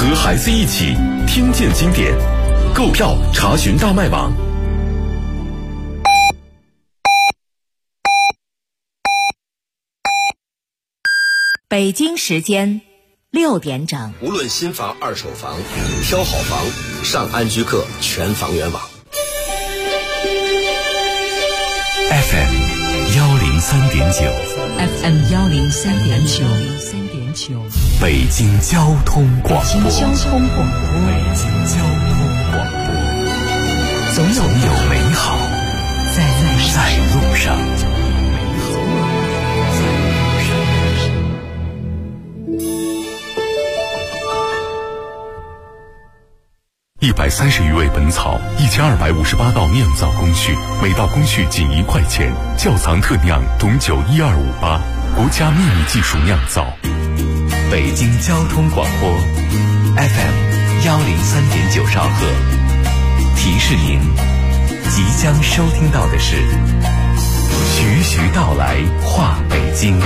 和孩子一起听见经典，购票查询大麦网。 北京时间6点整。 无论新房、二手房，挑好房，上安居客全房源网。 FM 103.9 FM 103.9 北京交通广播。 北京交通广播，总有美好在路上。 130余味本草，1258道酿造工序，每道工序仅1块钱。窖藏特酿董酒12588，国家秘密技术酿造。 北京交通广播 FM 103.9兆赫，提示您即将收听到的是徐徐道来话北京。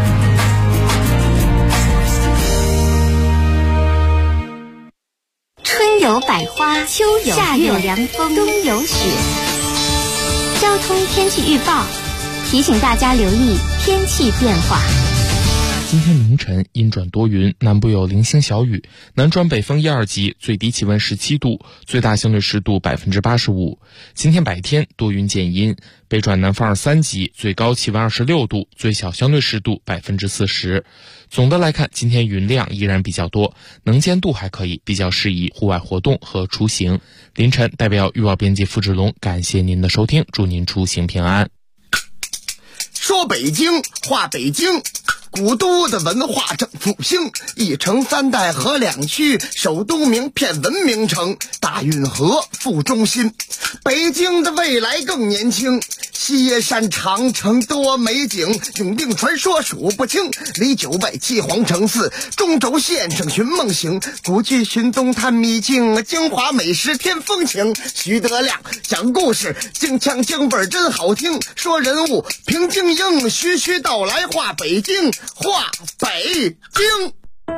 春有百花，秋有夏有凉风，冬有雪。交通天气预报提醒大家留意天气变化。 今天凌晨阴转多云，南部有零星小雨，南转北风1、2级，最低气温17度，最大相对湿度85%。今天白天多云见阴，北转南风2、3级，最高气温26度，最小相对湿度40%。总的来看，今天云量依然比较多，能见度还可以，比较适宜户外活动和出行。凌晨代表预报编辑付志龙，感谢您的收听，祝您出行平安。 说北京话北京，古都的文化正复兴，一城3代河2区，首都名片文明城，大运河副中心。北京的未来更年轻，西野山长城多美景，永定传说数不清，离9外7皇城4，中轴线上寻梦行，古剧寻东探秘境，京华美食添风情。徐德亮讲故事，京腔京味真好听，说人物评京英，徐徐道来话北京，话北京。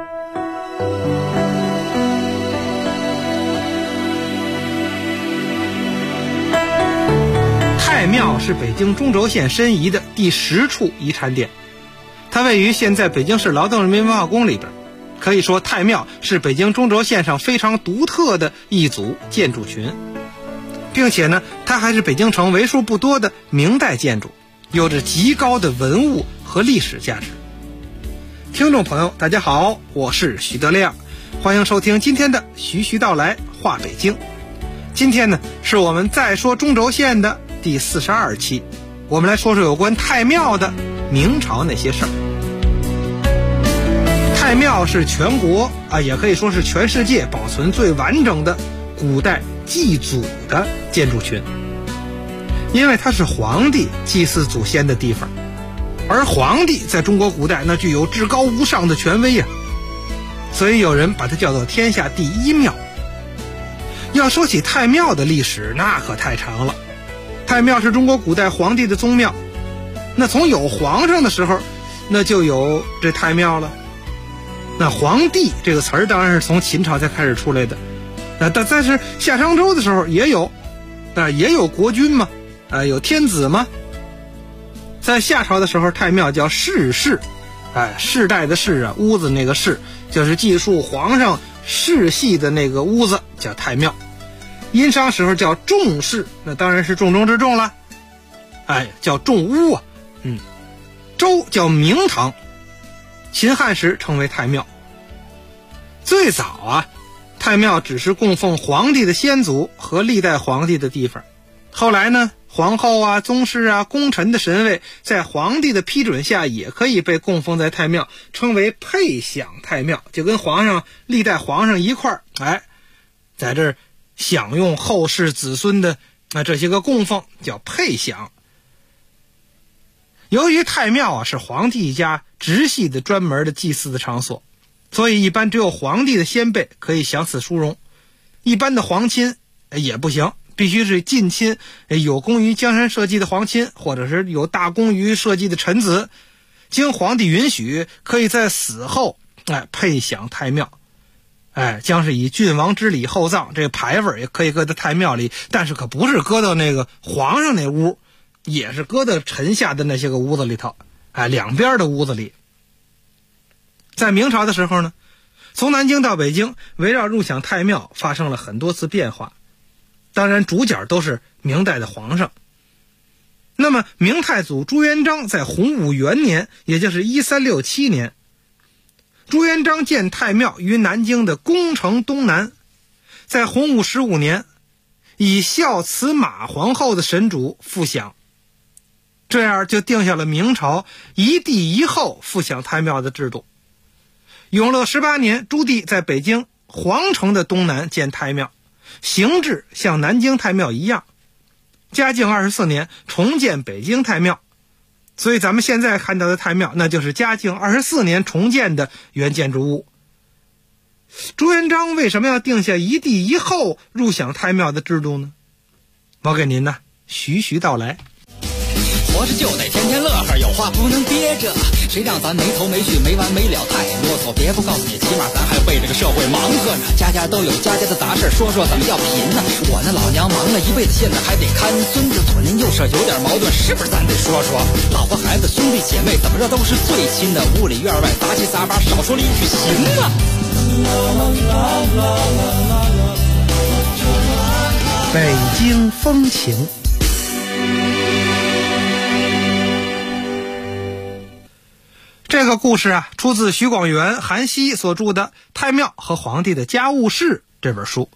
太庙是北京中轴线申遗的第10处遗产点，它位于现在北京市劳动人民文化宫里边。可以说太庙是北京中轴线上非常独特的一组建筑群，并且呢，它还是北京城为数不多的明代建筑，有着极高的文物和历史价值。听众朋友大家好，我是徐德亮，欢迎收听今天的徐徐道来话北京。今天呢，是我们再说中轴线的第42期，我们来说说有关太庙的明朝那些事儿。太庙是全国也可以说是全世界保存最完整的古代祭祖的建筑群，因为它是皇帝祭祀祖先的地方，而皇帝在中国古代那具有至高无上的权威所以有人把它叫做天下第一庙。要说起太庙的历史，那可太长了。太庙是中国古代皇帝的宗庙，那从有皇上的时候，那就有这太庙了。那皇帝这个词儿当然是从秦朝才开始出来的，但是夏商周的时候也有国君嘛，有天子嘛。在夏朝的时候，太庙叫世室，世代的世屋子那个室，就是记述皇上世系的那个屋子叫太庙。殷商时候叫重室，那当然是重中之重了，叫重屋周叫明堂，秦汉时称为太庙。最早太庙只是供奉皇帝的先祖和历代皇帝的地方，后来呢，皇后宗室功臣的神位在皇帝的批准下也可以被供奉在太庙，称为配享太庙，就跟历代皇上一块儿在这儿享用后世子孙的这些个供奉，叫配享。由于太庙是皇帝家直系的专门的祭祀的场所，所以一般只有皇帝的先辈可以享此殊荣，一般的皇亲也不行，必须是近亲，有功于江山社稷的皇亲，或者是有大功于社稷的臣子，经皇帝允许，可以在死后配享太庙。 将是以郡王之礼厚葬，这牌位也可以搁在太庙里，但是可不是搁到那个皇上那屋，也是搁到臣下的那些个屋子里头，两边的屋子里。在明朝的时候呢，从南京到北京，围绕入享太庙发生了很多次变化，当然主角都是明代的皇上。那么明太祖朱元璋在洪武元年，也就是1367年，朱元璋建太庙于南京的宫城东南，在洪武15年以孝慈马皇后的神主复享，这样就定下了明朝一帝一后复享太庙的制度。永乐18年，朱棣在北京皇城的东南建太庙，形制像南京太庙一样。嘉靖24年重建北京太庙，所以咱们现在看到的太庙，那就是嘉靖24年重建的原建筑物。朱元璋为什么要定下一帝一后入享太庙的制度呢？我给您呢徐徐道来。 活着就得天天乐呵，有话不能憋着，谁让咱没头没绪没完没了太啰嗦。别不告诉你，起码咱还为这个社会忙活呢。家家都有家家的杂事，说说怎么要贫呢？我那老娘忙了一辈子，现在还得看孙子，左邻右舍有点矛盾，是不是咱得说说？老婆孩子兄弟姐妹怎么着都是最亲的，屋里院外杂七杂八，少说了一句行吗？ 北京风情。这个故事啊，出自徐广元、韩熙所著的《太庙和皇帝的家务事》这本书。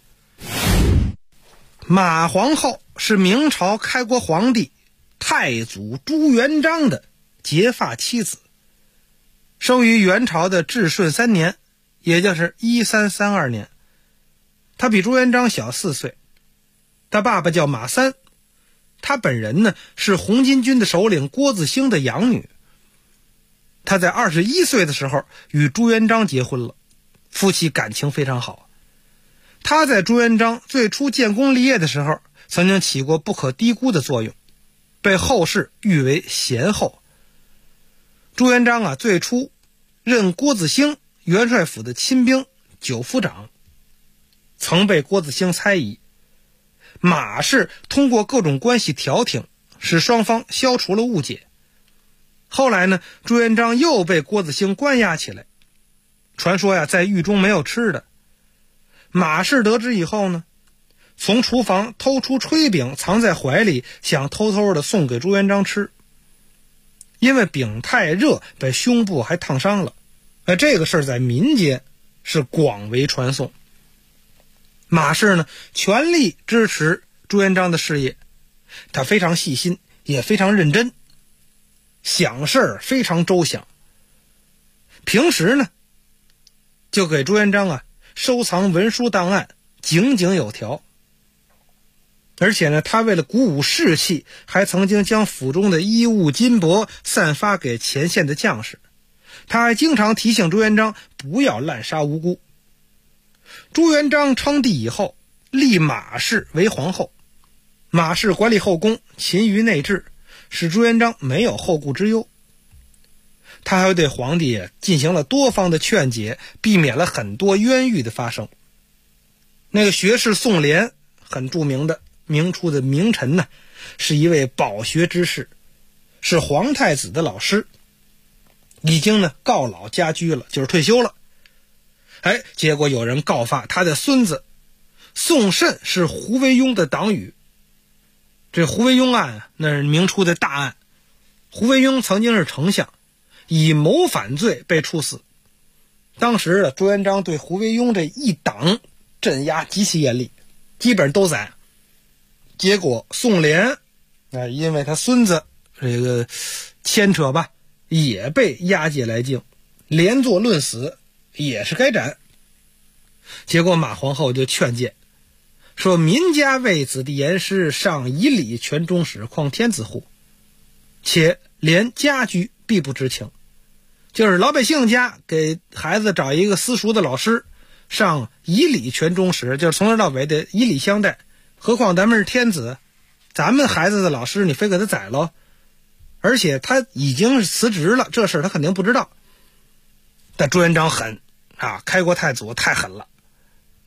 马皇后是明朝开国皇帝太祖朱元璋的结发妻子，生于元朝的至顺3年，也就是1332年。她比朱元璋小4岁，她爸爸叫马三，她本人呢是红巾军的首领郭子兴的养女。他在21岁的时候与朱元璋结婚了，夫妻感情非常好。他在朱元璋最初建功立业的时候，曾经起过不可低估的作用，被后世誉为贤后。朱元璋最初任郭子兴元帅府的亲兵9府长，曾被郭子兴猜疑，马氏通过各种关系调停，使双方消除了误解。后来呢，朱元璋又被郭子兴关押起来，传说在狱中没有吃的。马氏得知以后呢，从厨房偷出炊饼藏在怀里，想偷偷的送给朱元璋吃。因为饼太热，被胸部还烫伤了。这个事儿在民间是广为传颂。马氏呢，全力支持朱元璋的事业，他非常细心，也非常认真，想事儿非常周详。平时呢，就给朱元璋收藏文书档案，井井有条。而且呢，他为了鼓舞士气，还曾经将府中的衣物金帛散发给前线的将士。他还经常提醒朱元璋不要滥杀无辜。朱元璋称帝以后，立马氏为皇后。马氏管理后宫，勤于内治，使朱元璋没有后顾之忧。他还对皇帝进行了多方的劝解，避免了很多冤狱的发生。那个学士宋濂，很著名的明初的名臣呢，是一位饱学之士，是皇太子的老师，已经呢告老家居了，就是退休了。结果有人告发他的孙子宋慎是胡惟庸的党羽。这胡惟庸案那是明初的大案，胡惟庸曾经是丞相，以谋反罪被处死。当时朱元璋对胡惟庸这一党镇压极其严厉，基本都宰。结果宋濂因为他孙子这个牵扯吧，也被押解来京，连坐论死，也是该斩。结果马皇后就劝谏说，民家为子弟言师，尚以礼全中使，况天子乎？且连家居必不知情，就是老百姓家给孩子找一个私塾的老师，尚以礼全中使，就是从头到尾的以礼相待。何况咱们是天子，咱们孩子的老师你非给他宰了，而且他已经是辞职了，这事他肯定不知道。但朱元璋狠开国太祖太狠了，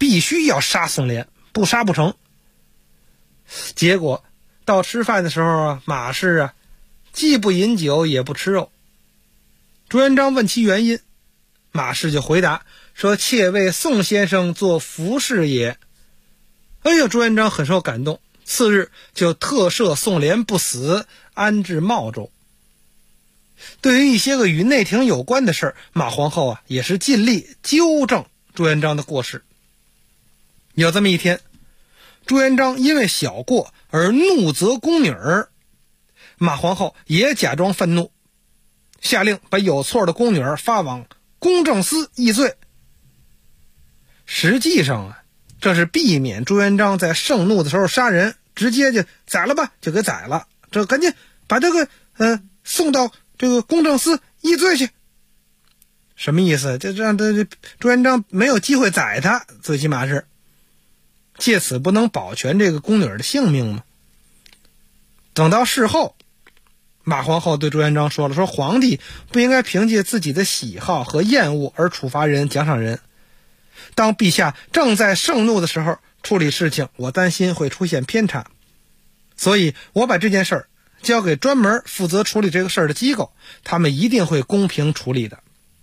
必须要杀宋濂，不杀不成。结果到吃饭的时候啊，马氏啊既不饮酒也不吃肉。朱元璋问其原因，马氏就回答说：“妾为宋先生做服侍也。”哎呦，朱元璋很受感动，次日就特赦宋濂不死，安置茂州。对于一些个与内廷有关的事儿，马皇后啊也是尽力纠正朱元璋的过失。有这么一天，朱元璋因为小过而怒责宫女儿，马皇后也假装愤怒，下令把有错的宫女儿发往公正司议罪。实际上啊，这是避免朱元璋在盛怒的时候杀人，直接就宰了吧，就给宰了，这赶紧把这个送到这个公正司议罪去。什么意思？就让这朱元璋没有机会宰他，最起码是借此不能保全这个宫女的性命嘛。等到事后，马皇后对朱元璋说了，说皇帝不应该凭借自己的喜好和厌恶而处罚人奖赏人。当陛下正在盛怒的时候处理事情，我担心会出现偏差，所以我把这件事儿交给专门负责处理这个事儿的机构，他们一定会公平处理的。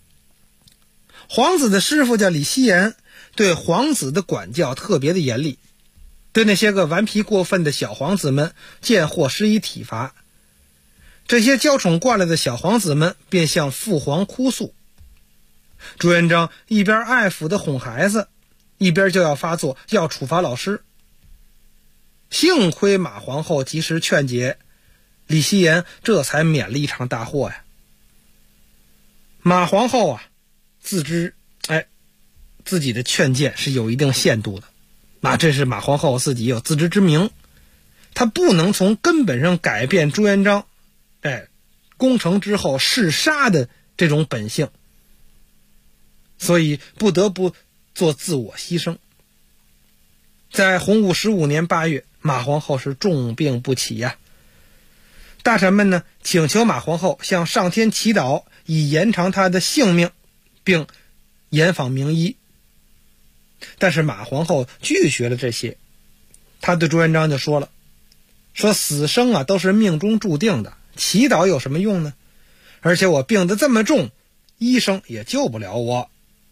皇子的师傅叫李希言，对皇子的管教特别的严厉，对那些个顽皮过分的小皇子们见货施以体罚。这些娇宠惯了的小皇子们便向父皇哭诉。朱元璋一边爱抚的哄孩子，一边就要发作，要处罚老师。幸亏马皇后及时劝解，李希言这才免了一场大祸呀。马皇后啊自知自己的劝谏是有一定限度的，这是马皇后自己有自知之明，她不能从根本上改变朱元璋攻城之后嗜杀的这种本性，所以不得不做自我牺牲。在洪武15年8月，马皇后是重病不起呀。大臣们呢请求马皇后向上天祈祷，以延长她的性命，并延访名医。但是马皇后拒绝了这些，她对朱元璋就说了，说死生啊都是命中注定的，祈祷有什么用呢？而且我病得这么重，医生也救不了我，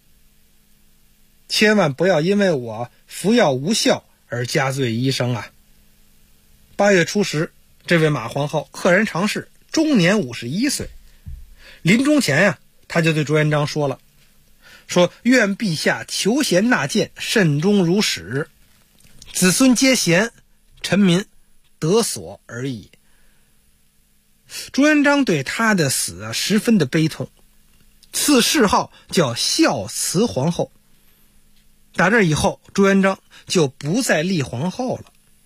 千万不要因为我服药无效而加罪医生啊。8月初10，这位马皇后溘然长逝，终年51岁。临终前呀，他就对朱元璋说了，说愿陛下求贤纳谏，慎终如始，子孙皆贤，臣民得所而已。朱元璋对他的死十分的悲痛，赐谥号叫孝慈皇后。打这以后，朱元璋就不再立皇后了。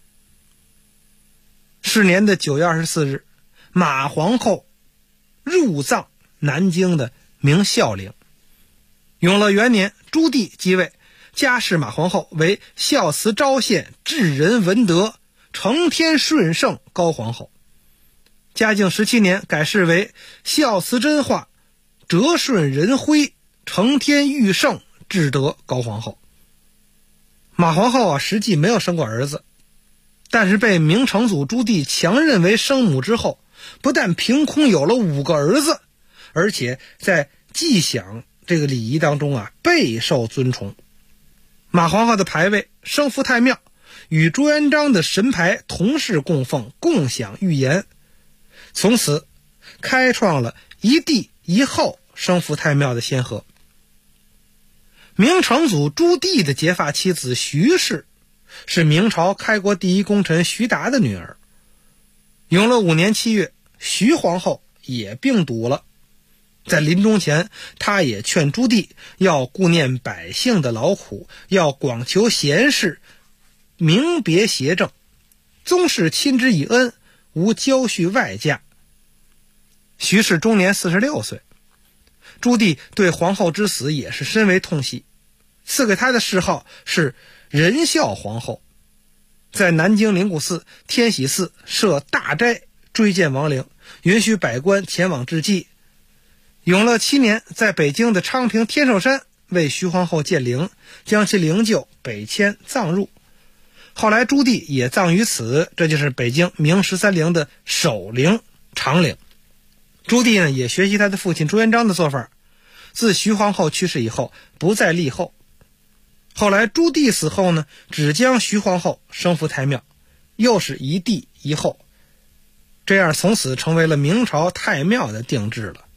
是年的9月24日，马皇后入葬南京的明孝陵。永乐元年，朱棣继位，加谥马皇后为孝慈昭献至仁文德承天顺圣高皇后。嘉靖17年，改谥为孝慈真化哲顺仁徽承天裕圣至德高皇后。马皇后实际没有生过儿子，但是被明成祖朱棣强认为生母之后，不但凭空有了5个儿子，而且在祭享这个礼仪当中备受尊崇。马皇后的牌位升福太庙，与朱元璋的神牌同时供奉，共享御言，从此开创了一帝一后升福太庙的先河。明成祖朱棣的结发妻子徐氏是明朝开国第一功臣徐达的女儿。永乐5年7月，徐皇后也病笃了，在临终前，她也劝朱棣要顾念百姓的劳苦，要广求贤士，明别邪正，宗室亲之以恩，无交续外嫁。徐氏终年46岁。朱棣对皇后之死也是深为痛惜，赐给她的谥号是仁孝皇后。在南京灵谷寺、天喜寺设大斋追荐亡灵，允许百官前往致祭。永乐7年，在北京的昌平天寿山为徐皇后建陵，将其灵柩北迁葬入。后来朱棣也葬于此，这就是北京明13陵的首陵长陵。朱棣呢也学习他的父亲朱元璋的做法，自徐皇后去世以后不再立后。后来朱棣死后呢，只将徐皇后升赴太庙，又是一帝一后，这样从此成为了明朝太庙的定制了。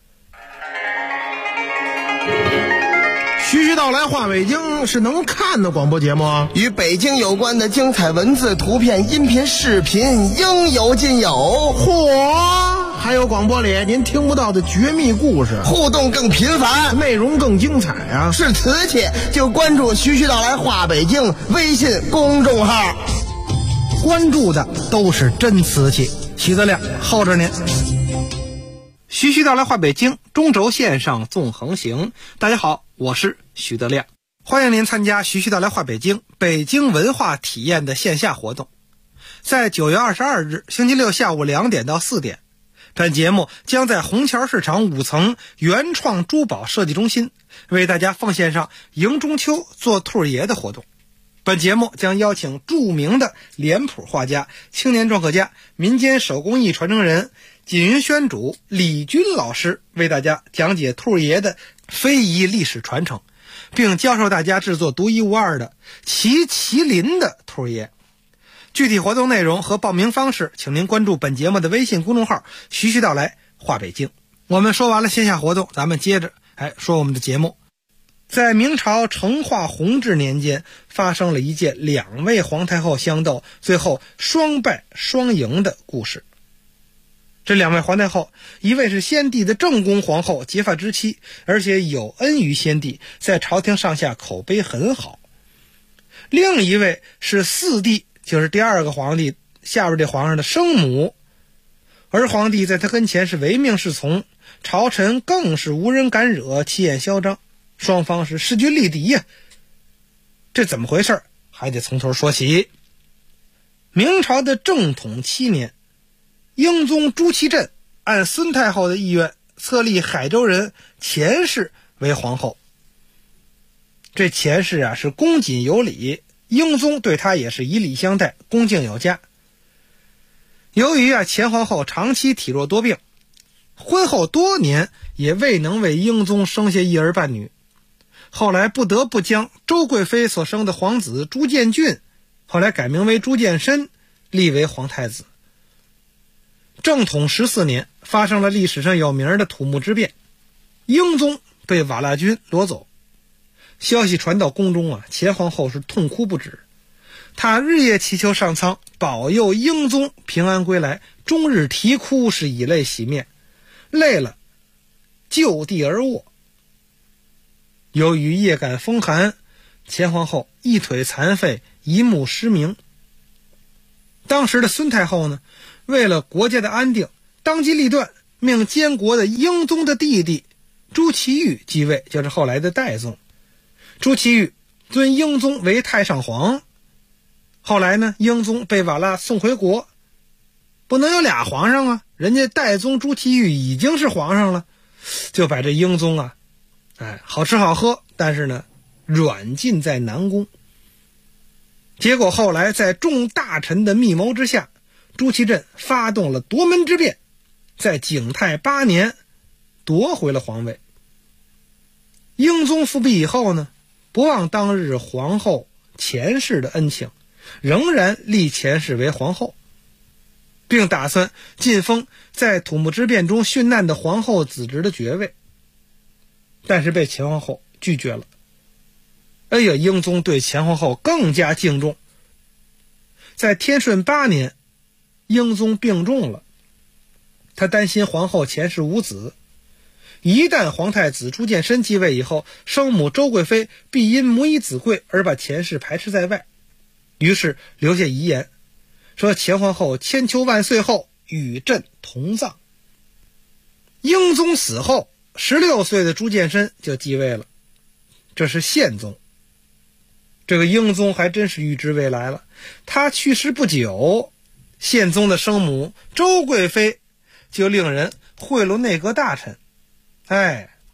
徐徐道来话北京是能看的广播节目啊， 与北京有关的精彩文字、图片、音频、视频应有尽有。 嚯，还有广播里您听不到的绝密故事， 互动更频繁， 内容更精彩啊！ 是瓷器就关注徐徐道来话北京微信公众号， 关注的都是真瓷器。徐德亮候着您。徐徐道来话北京，中轴线上纵横行。大家好，我是徐德亮，欢迎您参加徐徐道来话北京北京文化体验的线下活动。在9月22日星期六下午2点到4点，本节目将在虹桥市场5层原创珠宝设计中心为大家奉献上迎中秋做兔爷的活动。本节目将邀请著名的脸谱画家、青年篆刻家、民间手工艺传承人锦云轩主李军老师为大家讲解兔爷的非遗历史传承，并教授大家制作独一无二的麒麟的兔爷。具体活动内容和报名方式，请您关注本节目的微信公众号徐徐道来话北京。我们说完了线下活动，咱们接着说我们的节目。在明朝成化弘治年间，发生了一件2位皇太后相斗，最后双败双赢的故事。这2位皇太后，一位是先帝的正宫皇后，结发之妻，而且有恩于先帝，在朝廷上下口碑很好。另一位是四帝，就是第2个皇帝下边这皇上的生母，而皇帝在他跟前是唯命是从，朝臣更是无人敢惹，气焰嚣张，双方是势均力敌呀。这怎么回事？还得从头说起。明朝的正统7年，英宗朱祁镇按孙太后的意愿册立海州人钱氏为皇后。这钱氏是恭谨有礼，英宗对他也是以礼相待，恭敬有加。由于钱皇后长期体弱多病，婚后多年也未能为英宗生下一儿半女，后来不得不将周贵妃所生的皇子朱见俊，后来改名为朱见深，立为皇太子。正统14年，发生了历史上有名的土木之变，英宗被瓦剌军夺走。消息传到宫中钱皇后是痛哭不止，她日夜祈求上苍保佑英宗平安归来，终日啼哭，是以泪洗面，累了就地而卧。由于夜感风寒，钱皇后一腿残废，一目失明。当时的孙太后呢，为了国家的安定，当机立断，命监国的英宗的弟弟朱祁钰继位，就是后来的代宗。朱祁钰尊英宗为太上皇。后来呢，英宗被瓦剌送回国，不能有俩皇上啊，人家代宗朱祁钰已经是皇上了，就把这英宗好吃好喝，但是呢软禁在南宫。结果后来在众大臣的密谋之下，朱祁镇发动了夺门之变，在景泰8年夺回了皇位。英宗复辟以后呢，不忘当日皇后钱氏的恩情，仍然立钱氏为皇后，并打算晋封在土木之变中殉难的皇后子侄的爵位，但是被钱皇后拒绝了。英宗对钱皇后更加敬重。在天顺8年，英宗病重了，他担心皇后钱氏无子，一旦皇太子朱见深继位以后，生母周贵妃必因母以子贵而把钱氏排斥在外，于是留下遗言，说钱皇后千秋万岁后与朕同葬。英宗死后，16岁的朱见深就继位了，这是宪宗。这个英宗还真是预知未来了，他去世不久，宪宗的生母周贵妃就令人贿赂内阁大臣，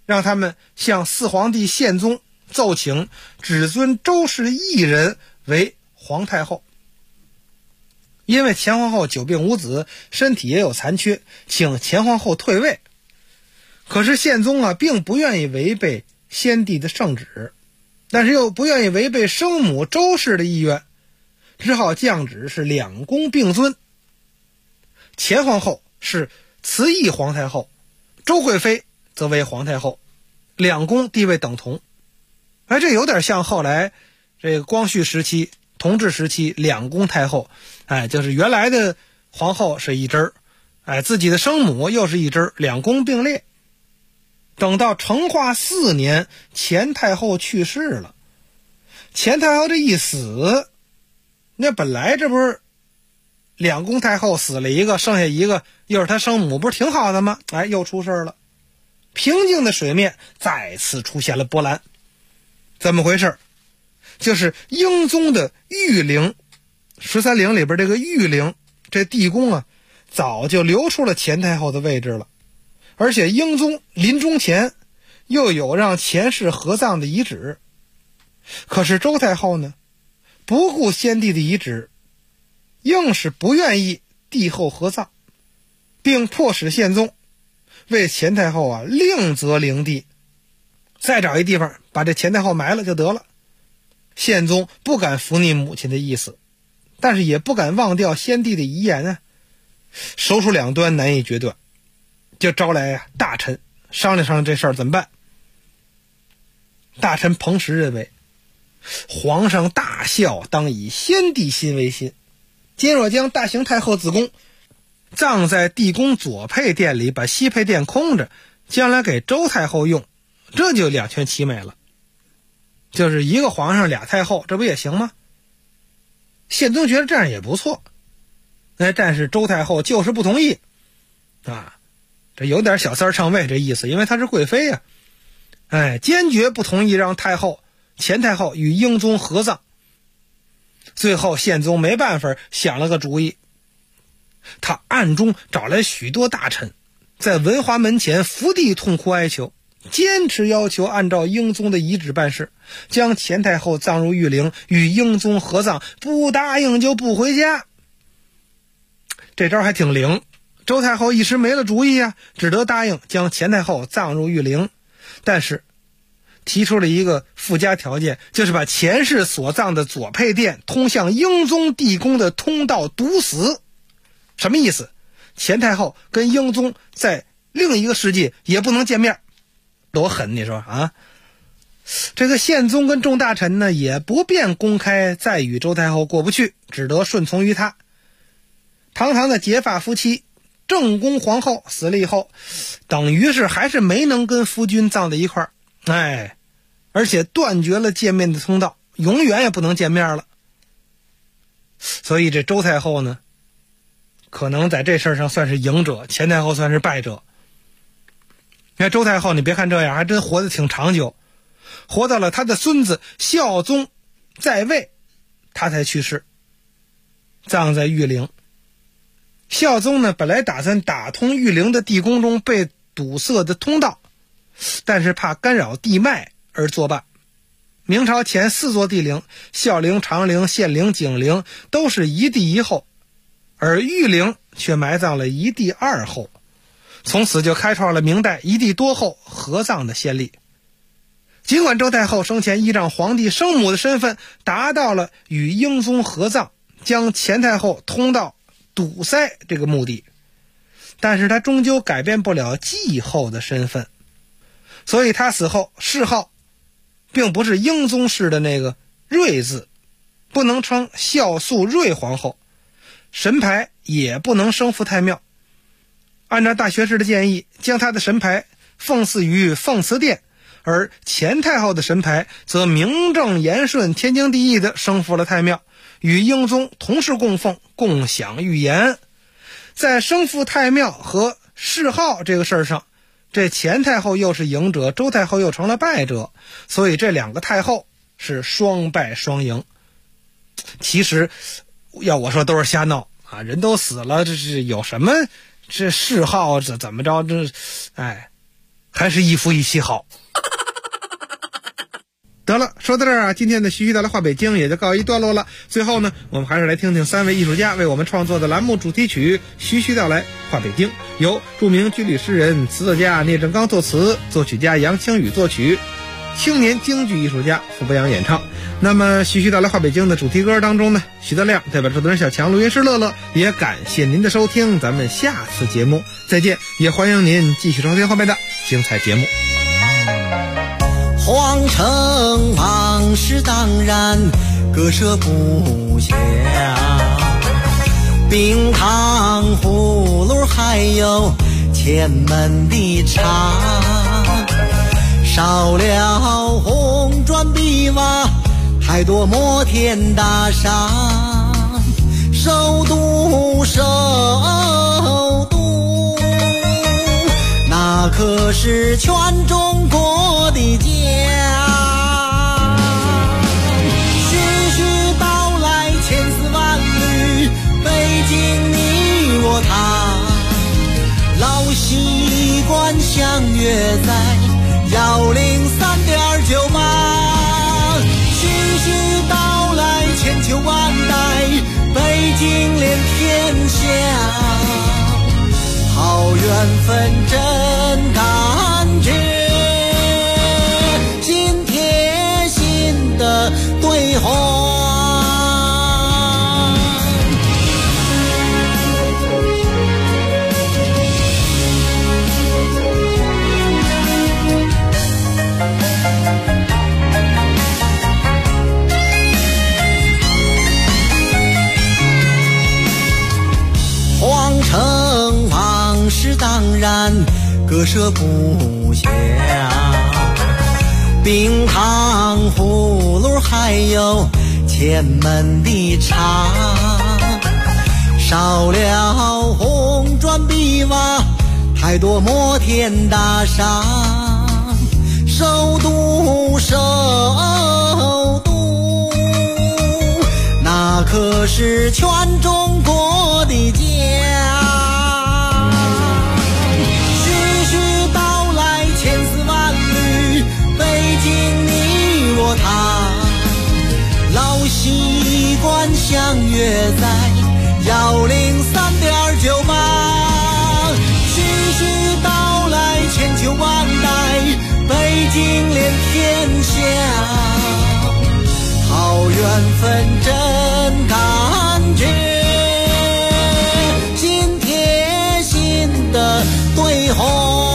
让他们向四皇帝宪宗奏请，只尊周氏一人为皇太后。因为前皇后久病无子，身体也有残缺，请前皇后退位。可是宪宗并不愿意违背先帝的圣旨，但是又不愿意违背生母周氏的意愿，只好降旨是两宫并尊。前皇后是慈懿皇太后，周贵妃则为皇太后，两宫地位等同。这有点像后来这个光绪时期、同治时期两宫太后，就是原来的皇后是一支自己的生母又是一支，两宫并列。等到成化4年，前太后去世了。前太后这一死，那本来这不是两宫太后死了一个，剩下一个又是她生母，不是挺好的吗？又出事了。平静的水面再次出现了波澜。怎么回事？就是英宗的御陵，13陵里边这个御陵，这地宫早就留出了前太后的位置了。而且英宗临终前又有让前世合葬的遗旨。可是周太后呢，不顾先帝的遗旨，硬是不愿意帝后合葬，并迫使宪宗为前太后另择陵地，再找一地方把这前太后埋了就得了。宪宗不敢服逆母亲的意思，但是也不敢忘掉先帝的遗言手鼠两端难以决断，就招来大臣商量商量这事儿怎么办。大臣彭实认为，皇上大孝当以先帝心为心，今若将大行太后子宫葬在地宫左配殿里，把西配殿空着，将来给周太后用，这就两全其美了。就是一个皇上俩太后，这不也行吗？宪宗觉得这样也不错，但是周太后就是不同意这有点小三上位这意思，因为她是贵妃坚决不同意让前太后与英宗合葬。最后宪宗没办法，想了个主意，他暗中找来许多大臣，在文华门前伏地痛哭哀求，坚持要求按照英宗的遗旨办事，将前太后葬入御陵，与英宗合葬，不答应就不回家。这招还挺灵，周太后一时没了主意只得答应将前太后葬入御陵，但是提出了一个附加条件，就是把前世所葬的左配殿通向英宗地宫的通道堵死。什么意思？前太后跟英宗在另一个世界也不能见面，多狠你说这个宪宗跟众大臣呢也不便公开再与周太后过不去，只得顺从于他。堂堂的结发夫妻，正宫皇后死了以后，等于是还是没能跟夫君葬在一块儿，而且断绝了见面的通道，永远也不能见面了。所以这周太后呢，可能在这事上算是赢者，前太后算是败者。周太后你别看这样，还真活得挺长久，活到了他的孙子孝宗在位，他才去世，葬在御陵。孝宗呢，本来打算打通御陵的地宫中被堵塞的通道，但是怕干扰地脉而作罢。明朝前4座帝陵，孝陵、长陵、献陵、景陵都是一帝一后，而御陵却埋葬了一帝二后，从此就开创了明代一帝多后合葬的先例。尽管周太后生前依仗皇帝生母的身份达到了与英宗合葬，将前太后通道堵塞这个目的，但是他终究改变不了继后的身份，所以他死后谥号并不是英宗式的那个睿字，不能称孝肃睿皇后，神牌也不能升福太庙。按照大学士的建议，将他的神牌奉祀于奉慈殿，而前太后的神牌则名正言顺天经地义地升福了太庙，与英宗同时供奉，共享御言。在升福太庙和谥号这个事儿上，这前太后又是赢者，周太后又成了败者，所以这两个太后是双败双赢。其实要我说都是瞎闹人都死了，这是有什么这谥号怎么着，这还是一夫一妻好。得了，说到这儿啊，今天的徐徐带来话北京也就告一段落了。最后呢，我们还是来听听3位艺术家为我们创作的栏目主题曲《徐徐带来话北京》，由著名军旅诗人、词作家聂正刚作词，作曲家杨清宇作曲，青年京剧艺术家傅博洋演唱。那么徐徐带来话北京的主题歌当中呢，徐德亮代表制作人小强、录音师乐乐，也感谢您的收听，咱们下次节目再见，也欢迎您继续收听后面的精彩节目。 皇城往事当然割舍不下，冰糖葫芦还有前门的茶，少了红砖碧瓦，太多摩天大厦，首都那可是全中国的家。徐徐道来千丝万缕，北京你我他，老习惯相约在103.98。徐徐道来千秋万代，北京连天下。好缘分真感觉，心贴心的对话。皇城往事当然割舍不下，冰糖葫芦还有前门的茶，少了红砖碧瓦，太多摩天大厦，首都那可是全中国的家。徐徐道来千丝万缕，北京你我他，老习惯相约在103.98。徐徐道来千秋万代，北京连天下。好缘分真感觉，心贴心的对话。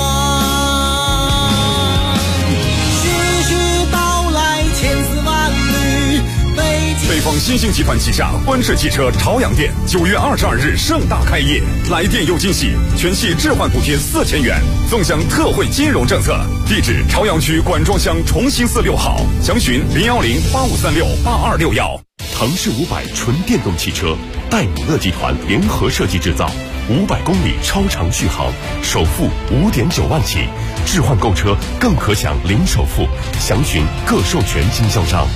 徐徐道来千丝万缕， 北方新兴集团旗下观世汽车朝阳店9月22日盛大开业，来电有惊喜，全系置换补贴4000元，纵享特惠金融政策。地址：朝阳区管庄乡崇新寺6号，详询01085368261。唐氏500纯电动汽车，戴姆勒集团联合设计制造，500公里超长续航，首付5.9万起，置换购车更可享零首付，详询各授权经销商。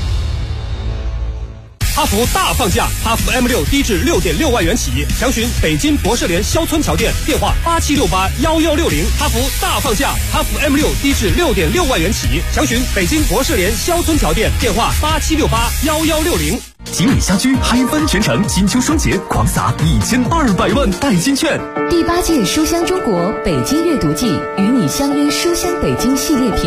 哈弗大放价，哈弗 M6 低至6.6万元起，详询北京博士联肖村桥店，电话87681160。哈弗大放价，哈弗 M6 低至6.6万元起，详询北京博士联肖村桥店，电话87681160。 吉米家居嗨翻全城，金秋双节狂撒1200万代金券。 第8届书香中国北京阅读季与你相约书香北京系列品